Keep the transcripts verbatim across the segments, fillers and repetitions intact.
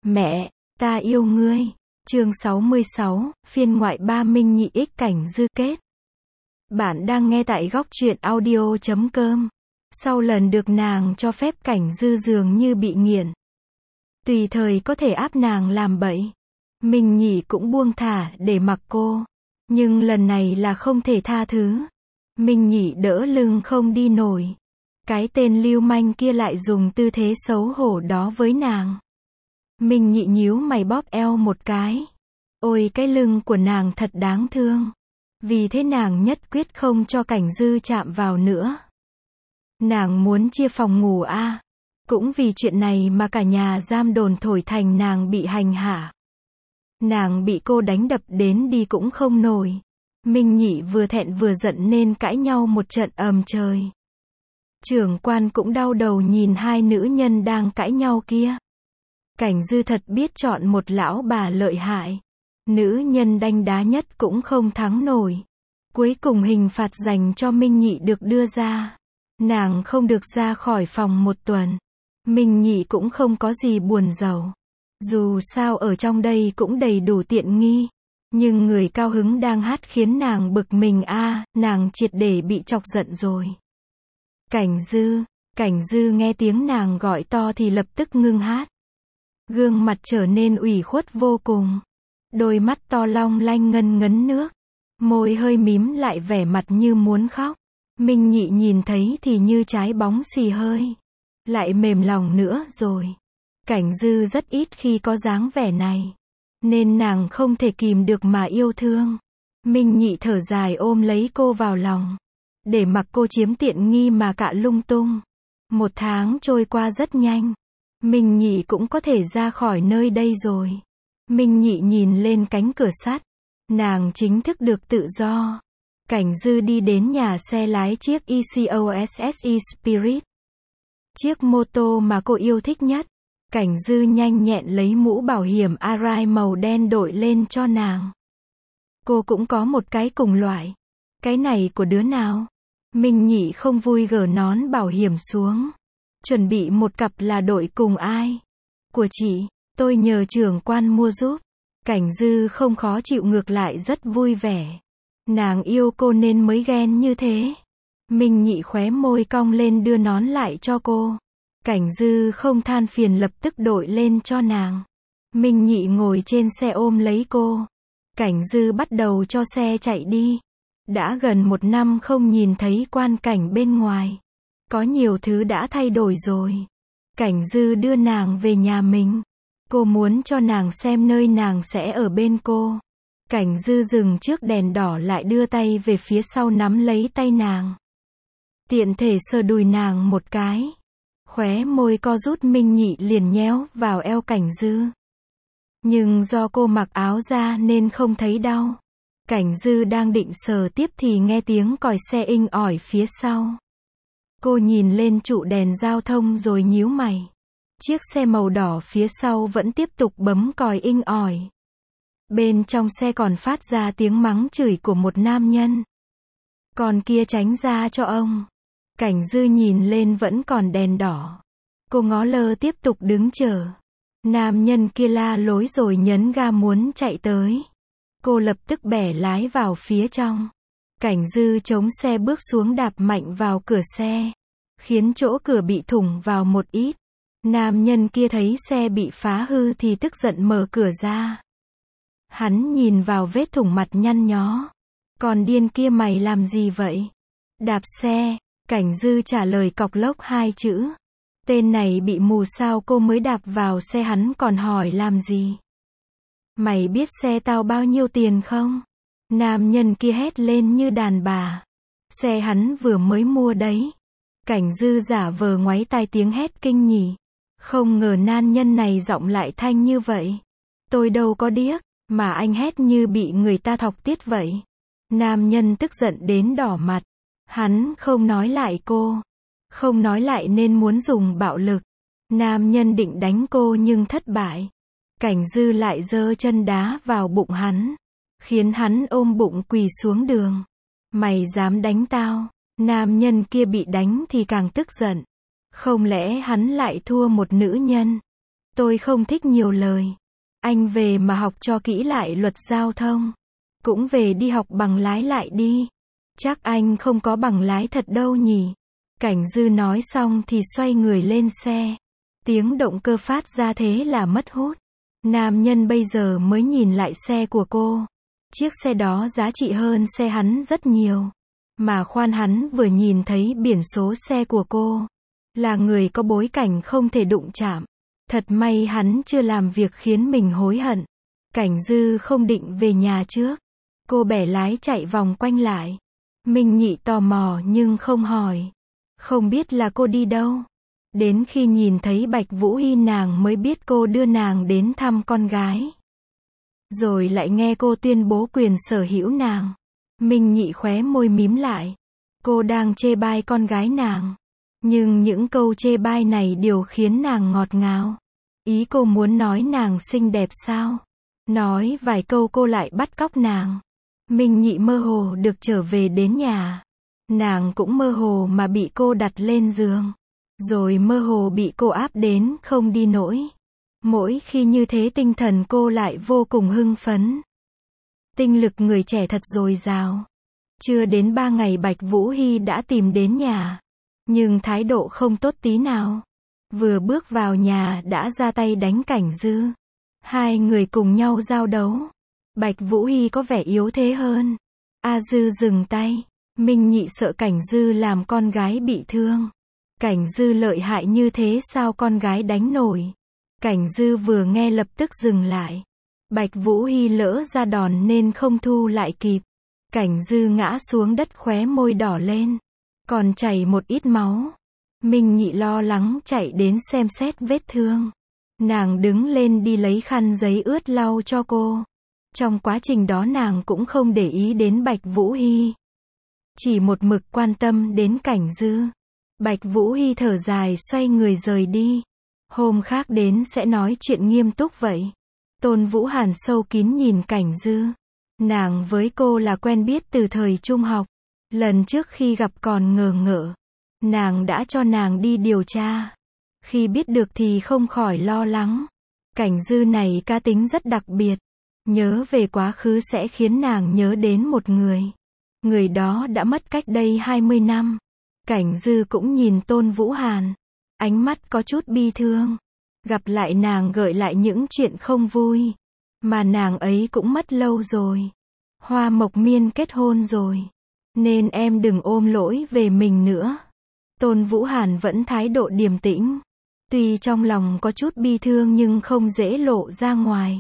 Mẹ, ta yêu ngươi. Chương sáu mươi sáu, phiên ngoại ba Minh Nhị ích cảnh dư kết. Bạn đang nghe tại góc truyện audio chấm com. Sau lần được nàng cho phép, cảnh dư dường như bị nghiện. Tùy thời có thể áp nàng làm bậy. Minh Nhị cũng buông thả để mặc cô. Nhưng lần này là không thể tha thứ. Minh Nhị đỡ lưng không đi nổi. Cái tên lưu manh kia lại dùng tư thế xấu hổ đó với nàng. Minh Nhị nhíu mày bóp eo một cái. Ôi cái lưng của nàng thật đáng thương. Vì thế nàng nhất quyết không cho cảnh dư chạm vào nữa. Nàng muốn chia phòng ngủ a à. Cũng vì chuyện này mà cả nhà giam đồn thổi thành nàng bị hành hạ. Nàng bị cô đánh đập đến đi cũng không nổi. Minh Nhị vừa thẹn vừa giận nên cãi nhau một trận ầm trời. Trưởng quan cũng đau đầu nhìn hai nữ nhân đang cãi nhau kia. Cảnh dư thật biết chọn một lão bà lợi hại. Nữ nhân đanh đá nhất cũng không thắng nổi. Cuối cùng hình phạt dành cho Minh Nhị được đưa ra. Nàng không được ra khỏi phòng một tuần. Minh Nhị cũng không có gì buồn rầu. Dù sao ở trong đây cũng đầy đủ tiện nghi. Nhưng người cao hứng đang hát khiến nàng bực mình a à, nàng triệt để bị chọc giận rồi. Cảnh dư, cảnh dư nghe tiếng nàng gọi to thì lập tức ngưng hát. Gương mặt trở nên ủy khuất vô cùng. Đôi mắt to long lanh ngân ngấn nước. Môi hơi mím lại vẻ mặt như muốn khóc. Minh Nhị nhìn thấy thì như trái bóng xì hơi. Lại mềm lòng nữa rồi. Cảnh dư rất ít khi có dáng vẻ này. Nên nàng không thể kìm được mà yêu thương. Minh Nhị thở dài ôm lấy cô vào lòng. Để mặc cô chiếm tiện nghi mà cạ lung tung. Một tháng trôi qua rất nhanh. Minh Nhị cũng có thể ra khỏi nơi đây rồi. Minh Nhị nhìn lên cánh cửa sắt. Nàng chính thức được tự do. Cảnh dư đi đến nhà xe lái chiếc e cô ét ét e Spirit. Chiếc mô tô mà cô yêu thích nhất. Cảnh dư nhanh nhẹn lấy mũ bảo hiểm Arai màu đen đội lên cho nàng. Cô cũng có một cái cùng loại. Cái này của đứa nào? Minh Nhị không vui gỡ nón bảo hiểm xuống. Chuẩn bị một cặp là đội cùng ai? Của chị, tôi nhờ trưởng quan mua giúp. Cảnh dư không khó chịu ngược lại rất vui vẻ. Nàng yêu cô nên mới ghen như thế. Minh Nhị khóe môi cong lên đưa nón lại cho cô. Cảnh dư không than phiền lập tức đội lên cho nàng. Minh Nhị ngồi trên xe ôm lấy cô. Cảnh dư bắt đầu cho xe chạy đi. Đã gần một năm không nhìn thấy quan cảnh bên ngoài. Có nhiều thứ đã thay đổi rồi. Cảnh dư đưa nàng về nhà mình. Cô muốn cho nàng xem nơi nàng sẽ ở bên cô. Cảnh dư dừng trước đèn đỏ lại đưa tay về phía sau nắm lấy tay nàng. Tiện thể sờ đùi nàng một cái. Khóe môi co rút Minh Nhị liền nhéo vào eo cảnh dư. Nhưng do cô mặc áo ra nên không thấy đau. Cảnh dư đang định sờ tiếp thì nghe tiếng còi xe inh ỏi phía sau. Cô nhìn lên trụ đèn giao thông rồi nhíu mày. Chiếc xe màu đỏ phía sau vẫn tiếp tục bấm còi inh ỏi. Bên trong xe còn phát ra tiếng mắng chửi của một nam nhân. Còn kia tránh ra cho ông. Cảnh dư nhìn lên vẫn còn đèn đỏ. Cô ngó lơ tiếp tục đứng chờ. Nam nhân kia la lối rồi nhấn ga muốn chạy tới. Cô lập tức bẻ lái vào phía trong. Cảnh dư chống xe bước xuống đạp mạnh vào cửa xe. Khiến chỗ cửa bị thủng vào một ít. Nam nhân kia thấy xe bị phá hư thì tức giận mở cửa ra. Hắn nhìn vào vết thủng mặt nhăn nhó. Còn điên kia mày làm gì vậy? Đạp xe. Cảnh dư trả lời cọc lốc hai chữ. Tên này bị mù sao cô mới đạp vào xe hắn còn hỏi làm gì? Mày biết xe tao bao nhiêu tiền không? Nam nhân kia hét lên như đàn bà. Xe hắn vừa mới mua đấy. Cảnh dư giả vờ ngoáy tai tiếng hét kinh nhỉ. Không ngờ nam nhân này giọng lại thanh như vậy. Tôi đâu có điếc, mà anh hét như bị người ta thọc tiết vậy. Nam nhân tức giận đến đỏ mặt. Hắn không nói lại cô. Không nói lại nên muốn dùng bạo lực. Nam nhân định đánh cô nhưng thất bại. Cảnh dư lại giơ chân đá vào bụng hắn. Khiến hắn ôm bụng quỳ xuống đường. Mày dám đánh tao? Nam nhân kia bị đánh thì càng tức giận. Không lẽ hắn lại thua một nữ nhân? Tôi không thích nhiều lời. Anh về mà học cho kỹ lại luật giao thông. Cũng về đi học bằng lái lại đi. Chắc anh không có bằng lái thật đâu nhỉ. Cảnh Dư nói xong thì xoay người lên xe. Tiếng động cơ phát ra thế là mất hút. Nam nhân bây giờ mới nhìn lại xe của cô. Chiếc xe đó giá trị hơn xe hắn rất nhiều. Mà khoan, hắn vừa nhìn thấy biển số xe của cô. Là người có bối cảnh không thể đụng chạm. Thật may hắn chưa làm việc khiến mình hối hận. Cảnh Dư không định về nhà trước. Cô bẻ lái chạy vòng quanh lại. Minh Nhị tò mò nhưng không hỏi. Không biết là cô đi đâu. Đến khi nhìn thấy Bạch Vũ Hy nàng mới biết cô đưa nàng đến thăm con gái. Rồi lại nghe cô tuyên bố quyền sở hữu nàng. Minh Nhị khóe môi mím lại. Cô đang chê bai con gái nàng. Nhưng những câu chê bai này đều khiến nàng ngọt ngào. Ý cô muốn nói nàng xinh đẹp sao? Nói vài câu cô lại bắt cóc nàng. Minh Nhị mơ hồ được trở về đến nhà. Nàng cũng mơ hồ mà bị cô đặt lên giường. Rồi mơ hồ bị cô áp đến không đi nổi. Mỗi khi như thế tinh thần cô lại vô cùng hưng phấn. Tinh lực người trẻ thật dồi dào. Chưa đến ba ngày Bạch Vũ Hy đã tìm đến nhà. Nhưng thái độ không tốt tí nào. Vừa bước vào nhà đã ra tay đánh Cảnh Dư. Hai người cùng nhau giao đấu. Bạch Vũ Hy có vẻ yếu thế hơn. A Dư dừng tay. Minh Nhị sợ Cảnh Dư làm con gái bị thương. Cảnh Dư lợi hại như thế sao con gái đánh nổi. Cảnh Dư vừa nghe lập tức dừng lại. Bạch Vũ Hy lỡ ra đòn nên không thu lại kịp. Cảnh Dư ngã xuống đất khóe môi đỏ lên. Còn chảy một ít máu. Minh Nhị lo lắng chạy đến xem xét vết thương. Nàng đứng lên đi lấy khăn giấy ướt lau cho cô. Trong quá trình đó nàng cũng không để ý đến Bạch Vũ Hy. Chỉ một mực quan tâm đến Cảnh Dư. Bạch Vũ Hy thở dài xoay người rời đi. Hôm khác đến sẽ nói chuyện nghiêm túc vậy. Tôn Vũ Hàn sâu kín nhìn Cảnh Dư. Nàng với cô là quen biết từ thời trung học. Lần trước khi gặp còn ngờ ngợ. Nàng đã cho nàng đi điều tra. Khi biết được thì không khỏi lo lắng. Cảnh Dư này cá tính rất đặc biệt. Nhớ về quá khứ sẽ khiến nàng nhớ đến một người. Người đó đã mất cách đây hai mươi năm. Cảnh Dư cũng nhìn Tôn Vũ Hàn. Ánh mắt có chút bi thương. Gặp lại nàng gợi lại những chuyện không vui. Mà nàng ấy cũng mất lâu rồi. Hoa Mộc Miên kết hôn rồi. Nên em đừng ôm lỗi về mình nữa. Tôn Vũ Hàn vẫn thái độ điềm tĩnh. Tuy trong lòng có chút bi thương nhưng không dễ lộ ra ngoài.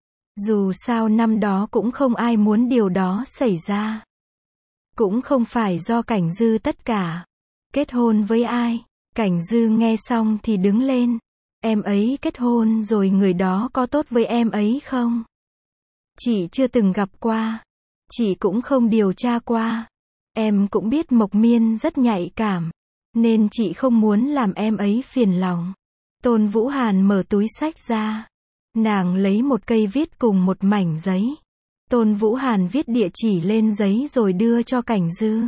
Dù sao năm đó cũng không ai muốn điều đó xảy ra. Cũng không phải do Cảnh Dư tất cả. Kết hôn với ai? Cảnh Dư nghe xong thì đứng lên. Em ấy kết hôn rồi, người đó có tốt với em ấy không? Chị chưa từng gặp qua. Chị cũng không điều tra qua. Em cũng biết Mộc Miên rất nhạy cảm. Nên chị không muốn làm em ấy phiền lòng. Tôn Vũ Hàn mở túi xách ra. Nàng lấy một cây viết cùng một mảnh giấy. Tôn Vũ Hàn viết địa chỉ lên giấy rồi đưa cho Cảnh Dư.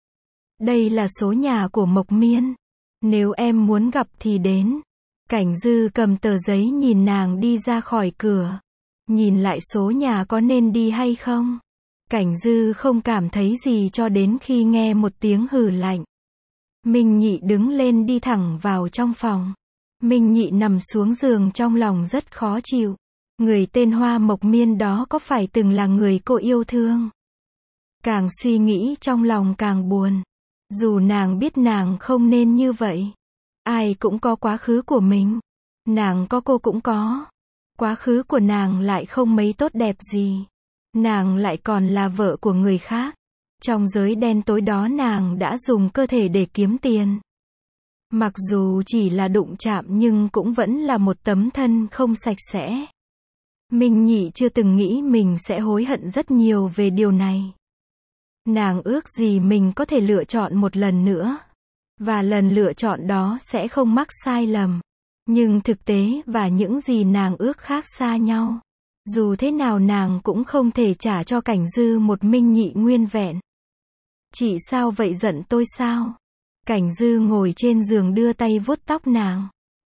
Đây là số nhà của Mộc Miên. Nếu em muốn gặp thì đến. Cảnh Dư cầm tờ giấy nhìn nàng đi ra khỏi cửa. Nhìn lại số nhà có nên đi hay không? Cảnh Dư không cảm thấy gì cho đến khi nghe một tiếng hừ lạnh. Minh Nhị đứng lên đi thẳng vào trong phòng. Minh Nhị nằm xuống giường trong lòng rất khó chịu. Người tên Hoa Mộc Miên đó có phải từng là người cô yêu thương? Càng suy nghĩ trong lòng càng buồn. Dù nàng biết nàng không nên như vậy. Ai cũng có quá khứ của mình. Nàng có, cô cũng có. Quá khứ của nàng lại không mấy tốt đẹp gì. Nàng lại còn là vợ của người khác. Trong giới đen tối đó nàng đã dùng cơ thể để kiếm tiền. Mặc dù chỉ là đụng chạm nhưng cũng vẫn là một tấm thân không sạch sẽ. Minh Nhị chưa từng nghĩ mình sẽ hối hận rất nhiều về điều này. Nàng ước gì mình có thể lựa chọn một lần nữa. Và lần lựa chọn đó sẽ không mắc sai lầm. Nhưng thực tế và những gì nàng ước khác xa nhau. Dù thế nào nàng cũng không thể trả cho Cảnh Dư một Minh Nhị nguyên vẹn. Chị sao vậy, giận tôi sao? Cảnh Dư ngồi trên giường đưa tay vuốt tóc nàng.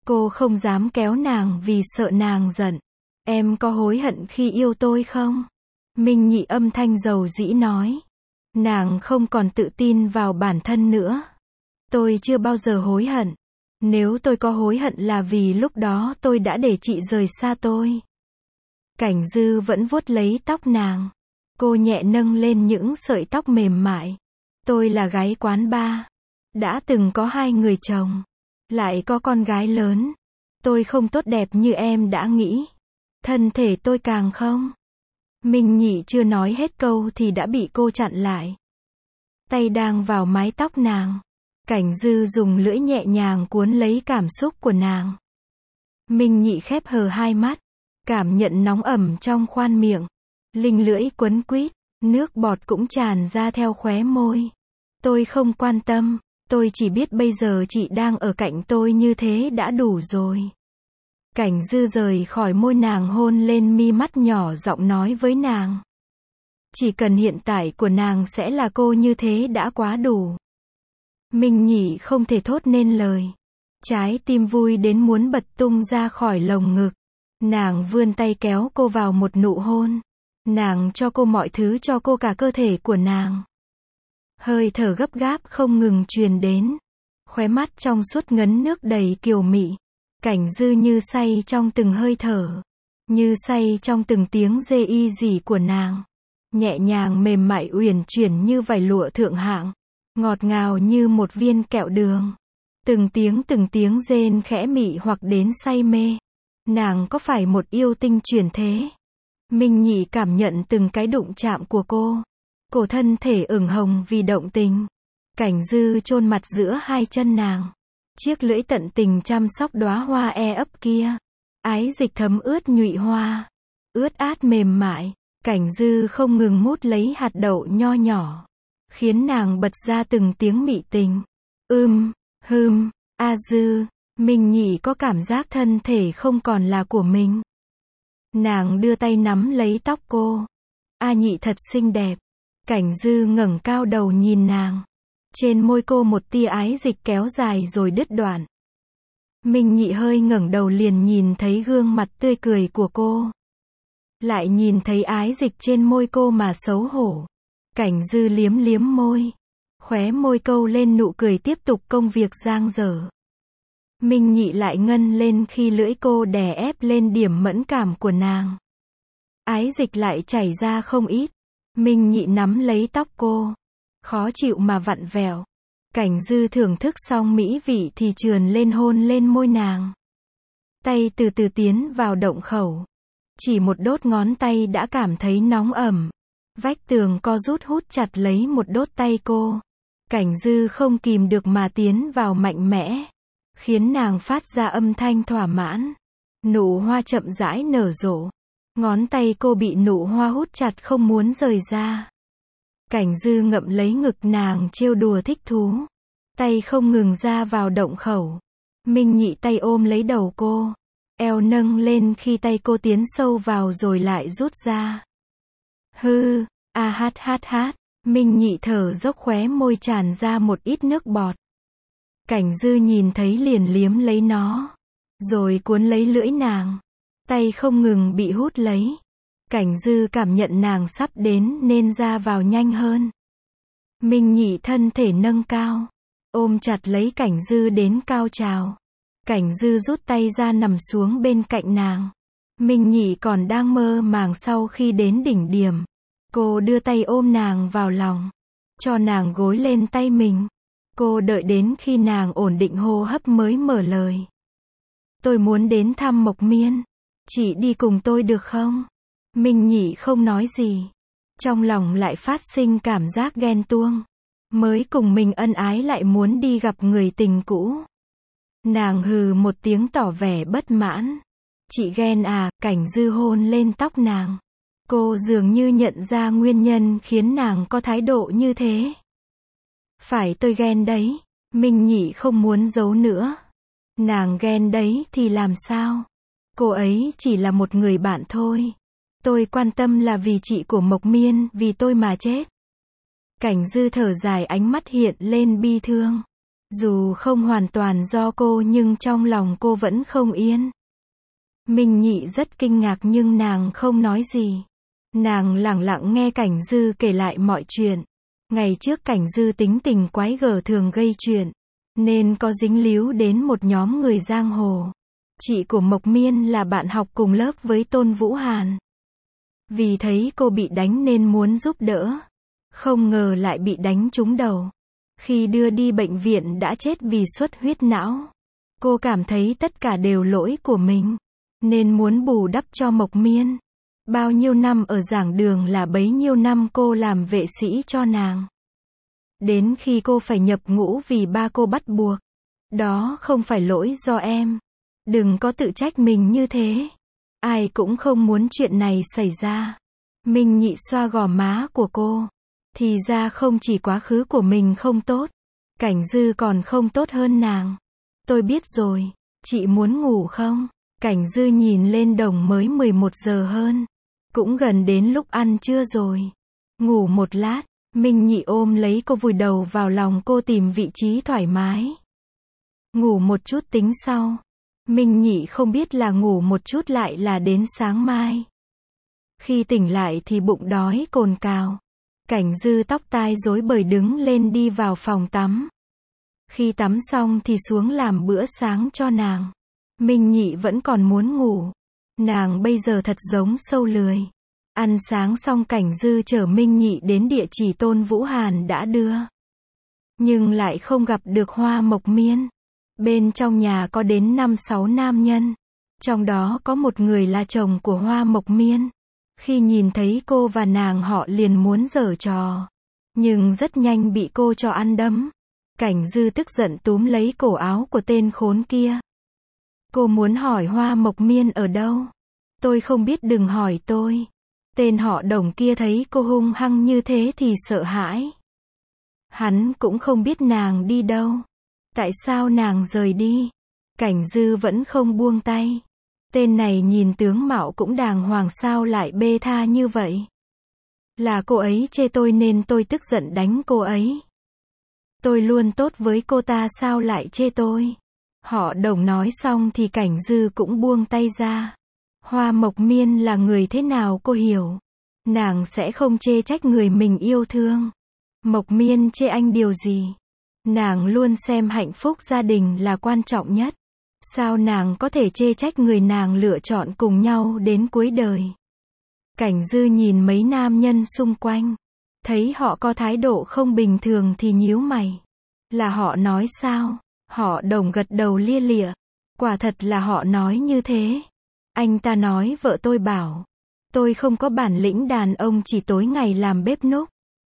Cô không dám kéo nàng vì sợ nàng giận. Em có hối hận khi yêu tôi không? Minh Nhị âm thanh dầu dĩ nói. Nàng không còn tự tin vào bản thân nữa. Tôi chưa bao giờ hối hận. Nếu tôi có hối hận là vì lúc đó tôi đã để chị rời xa tôi. Cảnh Dư vẫn vuốt lấy tóc nàng. Cô nhẹ nâng lên những sợi tóc mềm mại. Tôi là gái quán bar. Đã từng có hai người chồng. Lại có con gái lớn. Tôi không tốt đẹp như em đã nghĩ. Thân thể tôi càng không. Minh Nhị chưa nói hết câu thì đã bị cô chặn lại. Tay đang vào mái tóc nàng. Cảnh Dư dùng lưỡi nhẹ nhàng cuốn lấy cảm xúc của nàng. Minh Nhị khép hờ hai mắt. Cảm nhận nóng ẩm trong khoang miệng. Linh lưỡi quấn quýt. Nước bọt cũng tràn ra theo khóe môi. Tôi không quan tâm. Tôi chỉ biết bây giờ chị đang ở cạnh tôi như thế đã đủ rồi. Cảnh Dư rời khỏi môi nàng hôn lên mi mắt nhỏ giọng nói với nàng. Chỉ cần hiện tại của nàng sẽ là cô như thế đã quá đủ. Minh Nhị không thể thốt nên lời. Trái tim vui đến muốn bật tung ra khỏi lồng ngực. Nàng vươn tay kéo cô vào một nụ hôn. Nàng cho cô mọi thứ, cho cô cả cơ thể của nàng. Hơi thở gấp gáp không ngừng truyền đến. Khóe mắt trong suốt ngấn nước đầy kiều mị. Cảnh Dư như say trong từng hơi thở. Như say trong từng tiếng rê y rỉ của nàng. Nhẹ nhàng mềm mại uyển chuyển như vải lụa thượng hạng. Ngọt ngào như một viên kẹo đường. Từng tiếng từng tiếng rên khẽ mị hoặc đến say mê. Nàng có phải một yêu tinh chuyển thế? Minh Nhị cảm nhận từng cái đụng chạm của cô. Cổ thân thể ửng hồng vì động tình. Cảnh Dư chôn mặt giữa hai chân nàng. Chiếc lưỡi tận tình chăm sóc đóa hoa e ấp kia. Ái dịch thấm ướt nhụy hoa. Ướt át mềm mại. Cảnh Dư không ngừng mút lấy hạt đậu nho nhỏ. Khiến nàng bật ra từng tiếng mị tình. Ưm, hừm, a Dư. Minh Nhị có cảm giác thân thể không còn là của mình. Nàng đưa tay nắm lấy tóc cô. A Nhị thật xinh đẹp. Cảnh Dư ngẩng cao đầu nhìn nàng. Trên môi cô một tia ái dịch kéo dài rồi đứt đoạn. Minh Nhị hơi ngẩng đầu liền nhìn thấy gương mặt tươi cười của cô. Lại nhìn thấy ái dịch trên môi cô mà xấu hổ. Cảnh Dư liếm liếm môi. Khóe môi câu lên nụ cười tiếp tục công việc dang dở. Minh Nhị lại ngân lên khi lưỡi cô đè ép lên điểm mẫn cảm của nàng. Ái dịch lại chảy ra không ít. Minh Nhị nắm lấy tóc cô. Khó chịu mà vặn vẹo. Cảnh Dư thưởng thức xong mỹ vị thì trườn lên hôn lên môi nàng. Tay từ từ tiến vào động khẩu. Chỉ một đốt ngón tay đã cảm thấy nóng ẩm. Vách tường co rút hút chặt lấy một đốt tay cô. Cảnh Dư không kìm được mà tiến vào mạnh mẽ. Khiến nàng phát ra âm thanh thỏa mãn. Nụ hoa chậm rãi nở rộ. Ngón tay cô bị nụ hoa hút chặt không muốn rời ra. Cảnh Dư ngậm lấy ngực nàng trêu đùa thích thú. Tay không ngừng ra vào động khẩu. Minh Nhị tay ôm lấy đầu cô. Eo nâng lên khi tay cô tiến sâu vào rồi lại rút ra. Hư, a hát hát hát. Minh Nhị thở dốc khóe môi tràn ra một ít nước bọt. Cảnh Dư nhìn thấy liền liếm lấy nó. Rồi cuốn lấy lưỡi nàng. Tay không ngừng bị hút lấy. Cảnh Dư cảm nhận nàng sắp đến nên ra vào nhanh hơn. Minh Nhị thân thể nâng cao. Ôm chặt lấy Cảnh Dư đến cao trào. Cảnh Dư rút tay ra nằm xuống bên cạnh nàng. Minh Nhị còn đang mơ màng sau khi đến đỉnh điểm. Cô đưa tay ôm nàng vào lòng. Cho nàng gối lên tay mình. Cô đợi đến khi nàng ổn định hô hấp mới mở lời. Tôi muốn đến thăm Mộc Miên. Chị đi cùng tôi được không? Minh Nhị không nói gì. Trong lòng lại phát sinh cảm giác ghen tuông. Mới cùng mình ân ái lại muốn đi gặp người tình cũ. Nàng hừ một tiếng tỏ vẻ bất mãn. Chị ghen à? Cảnh Dư hôn lên tóc nàng. Cô dường như nhận ra nguyên nhân khiến nàng có thái độ như thế. Phải tôi ghen đấy. Minh Nhị không muốn giấu nữa. Nàng ghen đấy thì làm sao? Cô ấy chỉ là một người bạn thôi. Tôi quan tâm là vì chị của Mộc Miên, vì tôi mà chết. Cảnh Dư thở dài ánh mắt hiện lên bi thương. Dù không hoàn toàn do cô nhưng trong lòng cô vẫn không yên. Minh Nhị rất kinh ngạc nhưng nàng không nói gì. Nàng lẳng lặng nghe Cảnh Dư kể lại mọi chuyện. Ngày trước Cảnh Dư tính tình quái gở thường gây chuyện, nên có dính líu đến một nhóm người giang hồ. Chị của Mộc Miên là bạn học cùng lớp với Tôn Vũ Hàn. Vì thấy cô bị đánh nên muốn giúp đỡ. Không ngờ lại bị đánh trúng đầu. Khi đưa đi bệnh viện đã chết vì xuất huyết não. Cô cảm thấy tất cả đều lỗi của mình, nên muốn bù đắp cho Mộc Miên. Bao nhiêu năm ở giảng đường là bấy nhiêu năm cô làm vệ sĩ cho nàng. Đến khi cô phải nhập ngũ vì ba cô bắt buộc. Đó không phải lỗi do em. Đừng có tự trách mình như thế. Ai cũng không muốn chuyện này xảy ra. Minh Nhị xoa gò má của cô. Thì ra không chỉ quá khứ của mình không tốt, Cảnh Dư còn không tốt hơn nàng. Tôi biết rồi, chị muốn ngủ không? Cảnh Dư nhìn lên đồng mới mười một giờ hơn. Cũng gần đến lúc ăn trưa rồi. Ngủ một lát, Minh Nhị ôm lấy cô vùi đầu vào lòng cô tìm vị trí thoải mái. Ngủ một chút tính sau. Minh Nhị không biết là ngủ một chút lại là đến sáng mai. Khi tỉnh lại thì bụng đói cồn cào. Cảnh Dư tóc tai rối bời đứng lên đi vào phòng tắm. Khi tắm xong thì xuống làm bữa sáng cho nàng. Minh Nhị vẫn còn muốn ngủ. Nàng bây giờ thật giống sâu lười. Ăn sáng xong Cảnh Dư chở Minh Nhị đến địa chỉ Tôn Vũ Hàn đã đưa. Nhưng lại không gặp được Hoa Mộc Miên. Bên trong nhà có đến năm sáu nam nhân. Trong đó có một người là chồng của Hoa Mộc Miên. Khi nhìn thấy cô và nàng họ liền muốn giở trò. Nhưng rất nhanh bị cô cho ăn đấm. Cảnh Dư tức giận túm lấy cổ áo của tên khốn kia. Cô muốn hỏi Hoa Mộc Miên ở đâu? Tôi không biết, đừng hỏi tôi. Tên họ Đồng kia thấy cô hung hăng như thế thì sợ hãi. Hắn cũng không biết nàng đi đâu. Tại sao nàng rời đi? Cảnh Dư vẫn không buông tay. Tên này nhìn tướng mạo cũng đàng hoàng, sao lại bê tha như vậy? Là cô ấy chê tôi nên tôi tức giận đánh cô ấy. Tôi luôn tốt với cô ta sao lại chê tôi? Họ Đồng nói xong thì Cảnh Dư cũng buông tay ra. Hoa Mộc Miên là người thế nào cô hiểu. Nàng sẽ không chê trách người mình yêu thương. Mộc Miên chê anh điều gì? Nàng luôn xem hạnh phúc gia đình là quan trọng nhất. Sao nàng có thể chê trách người nàng lựa chọn cùng nhau đến cuối đời? Cảnh Dư nhìn mấy nam nhân xung quanh. Thấy họ có thái độ không bình thường thì nhíu mày. Là họ nói sao? Họ Đồng gật đầu lia lịa. Quả thật là họ nói như thế. Anh ta nói vợ tôi bảo. Tôi không có bản lĩnh đàn ông, chỉ tối ngày làm bếp núc.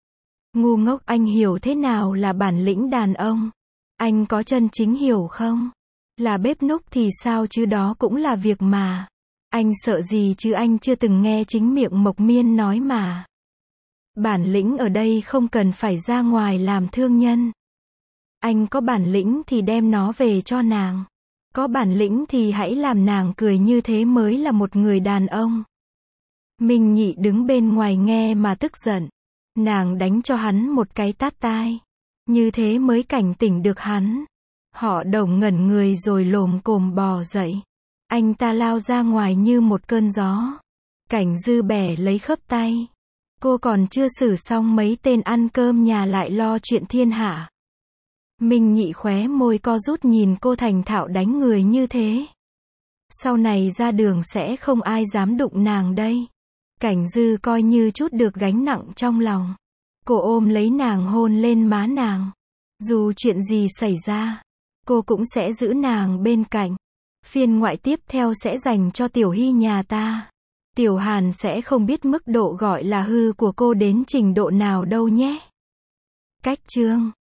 Ngu ngốc, anh hiểu thế nào là bản lĩnh đàn ông? Anh có chân chính hiểu không? Là bếp núc thì sao chứ, đó cũng là việc mà. Anh sợ gì chứ, anh chưa từng nghe chính miệng Mộc Miên nói mà. Bản lĩnh ở đây không cần phải ra ngoài làm thương nhân. Anh có bản lĩnh thì đem nó về cho nàng. Có bản lĩnh thì hãy làm nàng cười, như thế mới là một người đàn ông. Minh Nhị đứng bên ngoài nghe mà tức giận. Nàng đánh cho hắn một cái tát tai. Như thế mới cảnh tỉnh được hắn. Họ Đồng ngẩn người rồi lồm cồm bò dậy. Anh ta lao ra ngoài như một cơn gió. Cảnh Dư bẻ lấy khớp tay. Cô còn chưa xử xong mấy tên ăn cơm nhà lại lo chuyện thiên hạ. Minh Nhị khóe môi co rút nhìn cô thành thạo đánh người như thế. Sau này ra đường sẽ không ai dám đụng nàng đây. Cảnh Dư coi như chút được gánh nặng trong lòng. Cô ôm lấy nàng hôn lên má nàng. Dù chuyện gì xảy ra, cô cũng sẽ giữ nàng bên cạnh. Phiên ngoại tiếp theo sẽ dành cho Tiểu Hy nhà ta. Tiểu Hàn sẽ không biết mức độ gọi là hư của cô đến trình độ nào đâu nhé. Cách chương